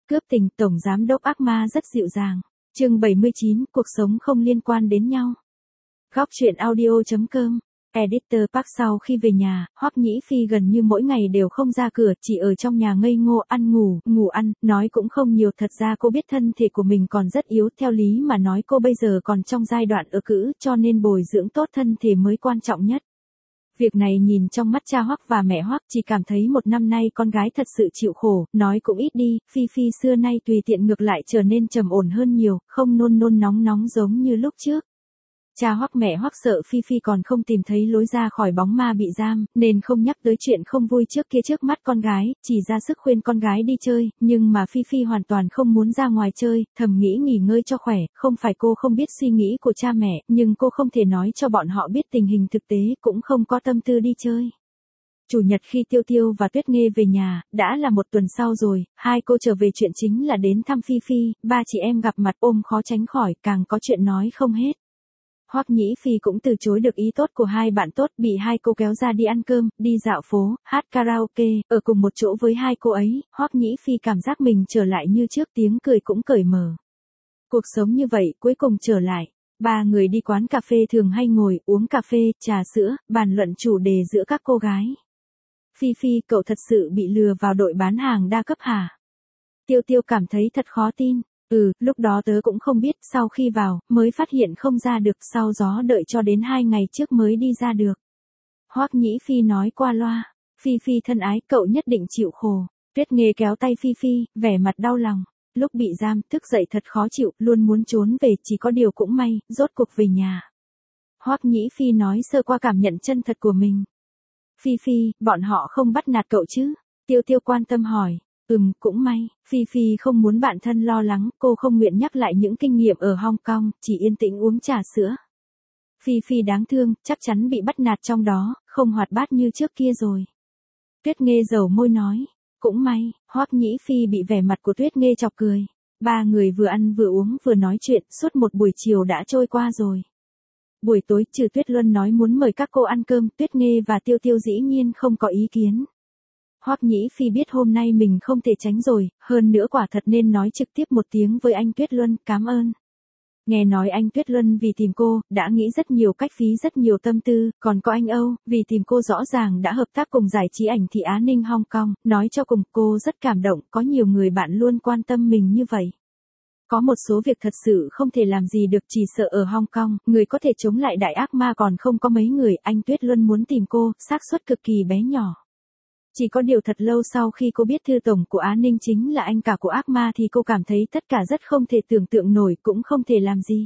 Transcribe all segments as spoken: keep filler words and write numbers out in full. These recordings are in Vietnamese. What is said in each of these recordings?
Cướp tình, tổng giám đốc ác ma rất dịu dàng. Chương bảy mươi chín, cuộc sống không liên quan đến nhau. Góc truyện audio.com. Editor Park sau khi về nhà, Hoắc Nhĩ Phi gần như mỗi ngày đều không ra cửa, chỉ ở trong nhà ngây ngô ăn ngủ, ngủ ăn, nói cũng không nhiều. Thật ra cô biết thân thể của mình còn rất yếu, theo lý mà nói cô bây giờ còn trong giai đoạn ở cữ, cho nên bồi dưỡng tốt thân thể mới quan trọng nhất. Việc này nhìn trong mắt cha Hoắc và mẹ Hoắc, chỉ cảm thấy một năm nay con gái thật sự chịu khổ, nói cũng ít đi, Phi Phi xưa nay tùy tiện ngược lại trở nên trầm ổn hơn nhiều, không nôn nôn nóng nóng giống như lúc trước. Cha Hoắc mẹ Hoắc sợ Phi Phi còn không tìm thấy lối ra khỏi bóng ma bị giam, nên không nhắc tới chuyện không vui trước kia trước mắt con gái, chỉ ra sức khuyên con gái đi chơi, nhưng mà Phi Phi hoàn toàn không muốn ra ngoài chơi, thầm nghĩ nghỉ ngơi cho khỏe, không phải cô không biết suy nghĩ của cha mẹ, nhưng cô không thể nói cho bọn họ biết tình hình thực tế, cũng không có tâm tư đi chơi. Chủ nhật khi Tiêu Tiêu và Tuyết Nghê về nhà, đã là một tuần sau rồi, hai cô trở về chuyện chính là đến thăm Phi Phi, ba chị em gặp mặt ôm khó tránh khỏi, càng có chuyện nói không hết. Hoắc Nhĩ Phi cũng từ chối được ý tốt của hai bạn tốt, bị hai cô kéo ra đi ăn cơm, đi dạo phố, hát karaoke, ở cùng một chỗ với hai cô ấy, Hoắc Nhĩ Phi cảm giác mình trở lại như trước, tiếng cười cũng cởi mở. Cuộc sống như vậy cuối cùng trở lại. Ba người đi quán cà phê thường hay ngồi, uống cà phê, trà sữa, bàn luận chủ đề giữa các cô gái. Phi Phi, cậu thật sự bị lừa vào đội bán hàng đa cấp hả? Tiêu Tiêu cảm thấy thật khó tin. Ừ, lúc đó tớ cũng không biết, sau khi vào, mới phát hiện không ra được, sau gió đợi cho đến hai ngày trước mới đi ra được. Hoắc Nhĩ Phi nói qua loa. Phi Phi thân ái, cậu nhất định chịu khổ. Tuyết Nghê kéo tay Phi Phi, vẻ mặt đau lòng. Lúc bị giam, thức dậy thật khó chịu, luôn muốn trốn về, chỉ có điều cũng may, rốt cuộc về nhà. Hoắc Nhĩ Phi nói sơ qua cảm nhận chân thật của mình. Phi Phi, bọn họ không bắt nạt cậu chứ? Tiêu Tiêu quan tâm hỏi. Ừm, cũng may, Phi Phi không muốn bạn thân lo lắng, cô không nguyện nhắc lại những kinh nghiệm ở Hong Kong, chỉ yên tĩnh uống trà sữa. Phi Phi đáng thương, chắc chắn bị bắt nạt trong đó, không hoạt bát như trước kia rồi. Tuyết Nghê dầu môi nói, cũng may, Hoắc Nhĩ Phi bị vẻ mặt của Tuyết Nghê chọc cười. Ba người vừa ăn vừa uống vừa nói chuyện, suốt một buổi chiều đã trôi qua rồi. Buổi tối, trừ Tuyết Luân nói muốn mời các cô ăn cơm, Tuyết Nghê và Tiêu Tiêu dĩ nhiên không có ý kiến. Hoắc Nhĩ Phi biết hôm nay mình không thể tránh rồi, hơn nữa quả thật nên nói trực tiếp một tiếng với anh Tuyết Luân, cảm ơn. Nghe nói anh Tuyết Luân vì tìm cô, đã nghĩ rất nhiều cách, phí rất nhiều tâm tư, còn có anh Âu, vì tìm cô rõ ràng đã hợp tác cùng giải trí ảnh thị Á Ninh Hong Kong, nói cho cùng cô rất cảm động, có nhiều người bạn luôn quan tâm mình như vậy. Có một số việc thật sự không thể làm gì được, chỉ sợ ở Hong Kong, người có thể chống lại đại ác ma còn không có mấy người, anh Tuyết Luân muốn tìm cô, xác suất cực kỳ bé nhỏ. Chỉ có điều thật lâu sau khi cô biết thư tổng của Á Ninh chính là anh cả của ác ma thì cô cảm thấy tất cả rất không thể tưởng tượng nổi, cũng không thể làm gì.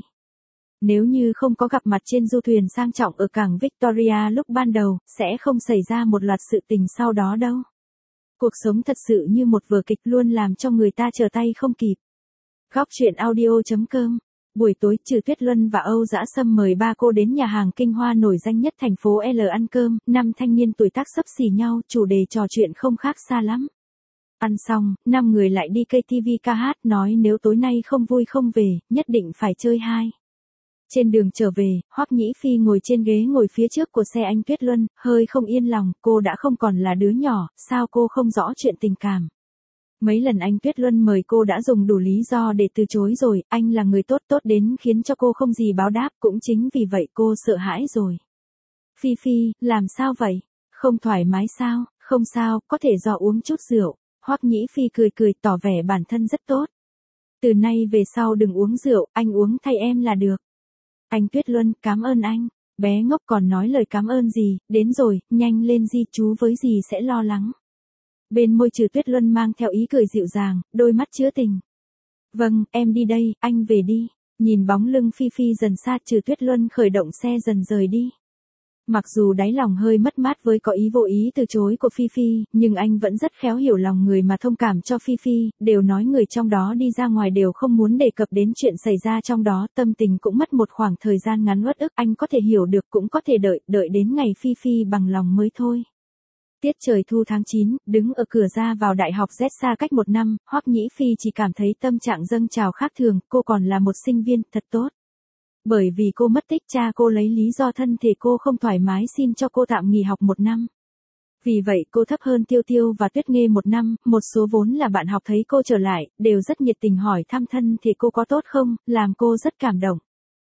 Nếu như không có gặp mặt trên du thuyền sang trọng ở cảng Victoria lúc ban đầu, sẽ không xảy ra một loạt sự tình sau đó đâu. Cuộc sống thật sự như một vở kịch, luôn làm cho người ta trở tay không kịp. Góc truyện audio.com. Buổi tối, trừ Tuyết Luân và Âu Dã Sâm mời ba cô đến nhà hàng Kinh Hoa nổi danh nhất thành phố L ăn cơm, năm thanh niên tuổi tác xấp xỉ nhau, chủ đề trò chuyện không khác xa lắm. Ăn xong, năm người lại đi ca tê vê ca hát, nói nếu tối nay không vui không về, nhất định phải chơi hai. Trên đường trở về, Hoắc Nhĩ Phi ngồi trên ghế ngồi phía trước của xe anh Tuyết Luân, hơi không yên lòng, cô đã không còn là đứa nhỏ, sao cô không rõ chuyện tình cảm. Mấy lần anh Tuyết Luân mời cô đã dùng đủ lý do để từ chối rồi, anh là người tốt tốt đến khiến cho cô không gì báo đáp, cũng chính vì vậy cô sợ hãi rồi. Phi Phi, làm sao vậy? Không thoải mái sao? Không sao, có thể do uống chút rượu. Hoắc Nhĩ Phi cười cười tỏ vẻ bản thân rất tốt. Từ nay về sau đừng uống rượu, anh uống thay em là được. Anh Tuyết Luân, cảm ơn anh. Bé ngốc còn nói lời cảm ơn gì, đến rồi, nhanh lên di, chú với dì sẽ lo lắng. Bên môi trừ Tuyết Luân mang theo ý cười dịu dàng, đôi mắt chứa tình. Vâng, em đi đây, anh về đi. Nhìn bóng lưng Phi Phi dần xa, trừ Tuyết Luân khởi động xe dần rời đi. Mặc dù đáy lòng hơi mất mát với có ý vô ý từ chối của Phi Phi, nhưng anh vẫn rất khéo hiểu lòng người mà thông cảm cho Phi Phi, đều nói người trong đó đi ra ngoài đều không muốn đề cập đến chuyện xảy ra trong đó, tâm tình cũng mất một khoảng thời gian ngắn uất ức, anh có thể hiểu được cũng có thể đợi, đợi đến ngày Phi Phi bằng lòng mới thôi. Tiết trời thu tháng chín, đứng ở cửa ra vào đại học Z xa cách một năm, Hoắc Nhĩ Phi chỉ cảm thấy tâm trạng dâng trào khác thường, cô còn là một sinh viên, thật tốt. Bởi vì cô mất tích, cha cô lấy lý do thân thể cô không thoải mái xin cho cô tạm nghỉ học một năm. Vì vậy cô thấp hơn Tiêu Tiêu và Tuyết Nghê một năm, một số vốn là bạn học thấy cô trở lại, đều rất nhiệt tình hỏi thăm thân thì cô có tốt không, làm cô rất cảm động.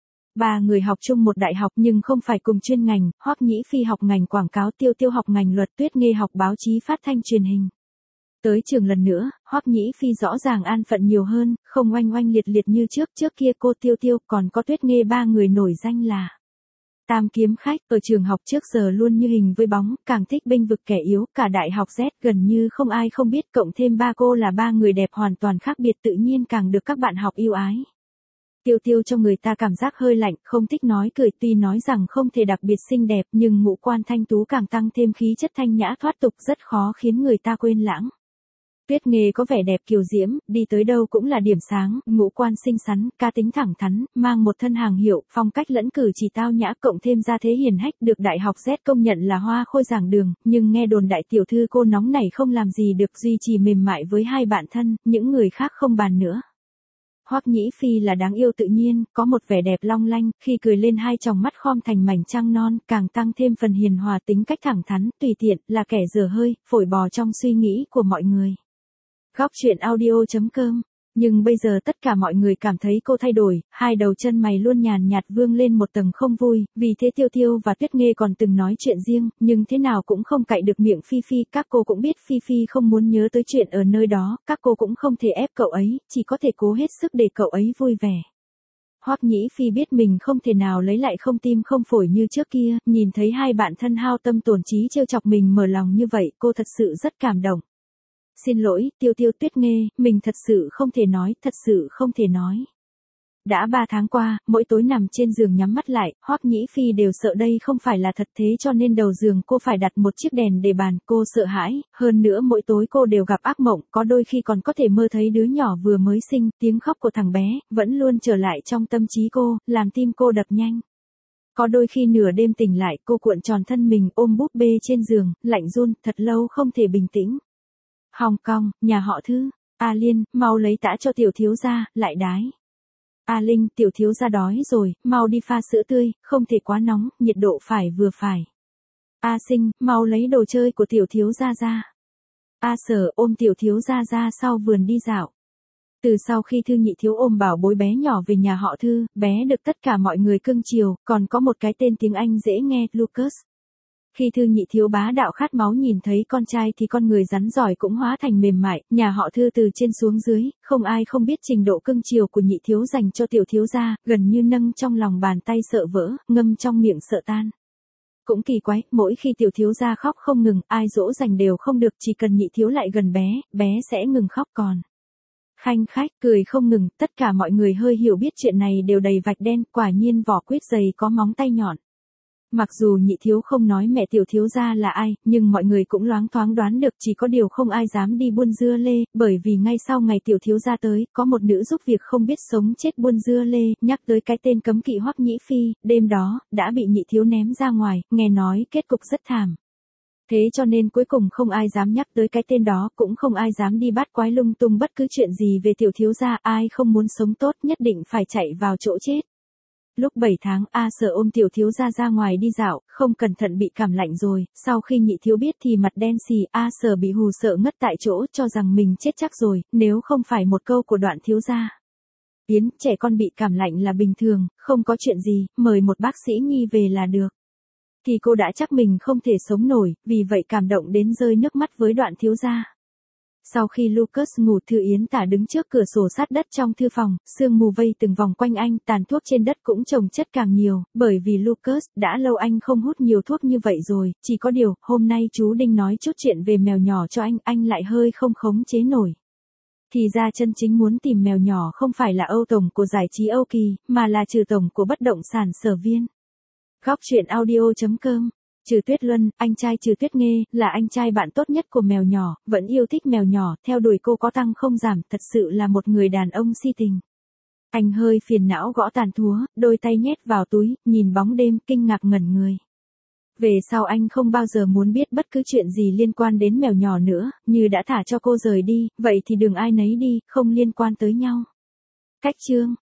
Ba người học chung một đại học nhưng không phải cùng chuyên ngành, Hoắc Nhĩ Phi học ngành quảng cáo, Tiêu Tiêu học ngành luật, Tuyết Nghê học báo chí phát thanh truyền hình. Tới trường lần nữa, Hoắc Nhĩ Phi rõ ràng an phận nhiều hơn, không oanh oanh liệt liệt như trước, trước kia cô Tiêu Tiêu còn có Tuyết Nghê ba người nổi danh là Tam kiếm khách, ở trường học trước giờ luôn như hình với bóng, càng thích bênh vực kẻ yếu, cả đại học Z gần như không ai không biết, cộng thêm ba cô là ba người đẹp hoàn toàn khác biệt tự nhiên càng được các bạn học yêu ái. Tiêu Tiêu cho người ta cảm giác hơi lạnh, không thích nói cười, tuy nói rằng không thể đặc biệt xinh đẹp nhưng ngũ quan thanh tú càng tăng thêm khí chất thanh nhã thoát tục, rất khó khiến người ta quên lãng. Tuyết Nghê có vẻ đẹp kiều diễm, đi tới đâu cũng là điểm sáng, ngũ quan xinh xắn, cá tính thẳng thắn, mang một thân hàng hiệu, phong cách lẫn cử chỉ tao nhã, cộng thêm gia thế hiền hách, được đại học Z công nhận là hoa khôi giảng đường, nhưng nghe đồn đại tiểu thư cô nóng nảy không làm gì được, duy trì mềm mại với hai bạn thân, những người khác không bàn nữa. Hoắc Nhĩ Phi là đáng yêu tự nhiên, có một vẻ đẹp long lanh, khi cười lên hai tròng mắt khom thành mảnh trăng non, càng tăng thêm phần hiền hòa, tính cách thẳng thắn, tùy tiện, là kẻ dở hơi, phổi bò trong suy nghĩ của mọi người. Góc truyện audio chấm com. Nhưng bây giờ tất cả mọi người cảm thấy cô thay đổi, hai đầu chân mày luôn nhàn nhạt vương lên một tầng không vui, vì thế Tiêu Tiêu và Tuyết Nghê còn từng nói chuyện riêng, nhưng thế nào cũng không cạy được miệng Phi Phi, các cô cũng biết Phi Phi không muốn nhớ tới chuyện ở nơi đó, các cô cũng không thể ép cậu ấy, chỉ có thể cố hết sức để cậu ấy vui vẻ. Hoắc Nhĩ Phi biết mình không thể nào lấy lại không tim không phổi như trước kia, nhìn thấy hai bạn thân hao tâm tổn trí trêu chọc mình mở lòng như vậy, cô thật sự rất cảm động. Xin lỗi, Tiêu Tiêu, Tuyết Nghê, mình thật sự không thể nói, thật sự không thể nói. Đã ba tháng qua, mỗi tối nằm trên giường nhắm mắt lại, Hoắc Nhĩ Phi đều sợ đây không phải là thật, thế cho nên đầu giường cô phải đặt một chiếc đèn để bàn, cô sợ hãi, hơn nữa mỗi tối cô đều gặp ác mộng, có đôi khi còn có thể mơ thấy đứa nhỏ vừa mới sinh, tiếng khóc của thằng bé, vẫn luôn trở lại trong tâm trí cô, làm tim cô đập nhanh. Có đôi khi nửa đêm tỉnh lại, cô cuộn tròn thân mình ôm búp bê trên giường, lạnh run, thật lâu không thể bình tĩnh. Hồng Kông, nhà họ Thư, A Liên, mau lấy tã cho tiểu thiếu gia, lại đái. A Linh, tiểu thiếu gia đói rồi, mau đi pha sữa tươi, không thể quá nóng, nhiệt độ phải vừa phải. A Sinh, mau lấy đồ chơi của tiểu thiếu gia ra. A Sở, ôm tiểu thiếu gia ra sau vườn đi dạo. Từ sau khi Thư Nhị Thiếu ôm bảo bối bé nhỏ về nhà họ Thư, bé được tất cả mọi người cưng chiều, còn có một cái tên tiếng Anh dễ nghe, Lucas. Khi Thư Nhị Thiếu bá đạo khát máu nhìn thấy con trai thì con người rắn giỏi cũng hóa thành mềm mại, nhà họ Thư từ trên xuống dưới, không ai không biết trình độ cưng chiều của Nhị Thiếu dành cho tiểu thiếu gia, gần như nâng trong lòng bàn tay sợ vỡ, ngâm trong miệng sợ tan. Cũng kỳ quái, mỗi khi tiểu thiếu gia khóc không ngừng, ai dỗ dành đều không được, chỉ cần Nhị Thiếu lại gần bé, bé sẽ ngừng khóc còn. Khanh khách, cười không ngừng, tất cả mọi người hơi hiểu biết chuyện này đều đầy vạch đen, quả nhiên vỏ quýt dày có móng tay nhọn. Mặc dù Nhị Thiếu không nói mẹ tiểu thiếu gia là ai, nhưng mọi người cũng loáng thoáng đoán được, chỉ có điều không ai dám đi buôn dưa lê, bởi vì ngay sau ngày tiểu thiếu gia tới, có một nữ giúp việc không biết sống chết buôn dưa lê, nhắc tới cái tên cấm kỵ Hoắc Nhĩ Phi, đêm đó, đã bị Nhị Thiếu ném ra ngoài, nghe nói kết cục rất thảm. Thế cho nên cuối cùng không ai dám nhắc tới cái tên đó, cũng không ai dám đi bắt quái lung tung bất cứ chuyện gì về tiểu thiếu gia, ai không muốn sống tốt nhất định phải chạy vào chỗ chết. Lúc bảy tháng, A Sở ôm tiểu thiếu gia ra ngoài đi dạo, không cẩn thận bị cảm lạnh rồi, sau khi Nhị Thiếu biết thì mặt đen xì, A Sở bị hù sợ ngất tại chỗ, cho rằng mình chết chắc rồi, nếu không phải một câu của Đoạn thiếu gia. Yến, trẻ con bị cảm lạnh là bình thường, không có chuyện gì, mời một bác sĩ nhi về là được. Thì cô đã chắc mình không thể sống nổi, vì vậy cảm động đến rơi nước mắt với Đoạn thiếu gia. Sau khi Lucas ngủ, Thư Yến Tả đứng trước cửa sổ sát đất trong thư phòng, sương mù vây từng vòng quanh anh, tàn thuốc trên đất cũng chồng chất càng nhiều, bởi vì Lucas, đã lâu anh không hút nhiều thuốc như vậy rồi, chỉ có điều, hôm nay chú Đinh nói chút chuyện về mèo nhỏ cho anh, anh lại hơi không khống chế nổi. Thì ra chân chính muốn tìm mèo nhỏ không phải là Âu Tổng của giải trí Âu Kỳ, mà là Trừ Tổng của bất động sản Sở Viên. Góc truyện audio chấm com. Trừ Tuyết Luân, anh trai Trừ Tuyết Nghê, là anh trai bạn tốt nhất của mèo nhỏ, vẫn yêu thích mèo nhỏ, theo đuổi cô có tăng không giảm, thật sự là một người đàn ông si tình. Anh hơi phiền não gõ tàn thúa, đôi tay nhét vào túi, nhìn bóng đêm, kinh ngạc ngẩn người. Về sau anh không bao giờ muốn biết bất cứ chuyện gì liên quan đến mèo nhỏ nữa, như đã thả cho cô rời đi, vậy thì đừng ai nấy đi, không liên quan tới nhau. Cách chương.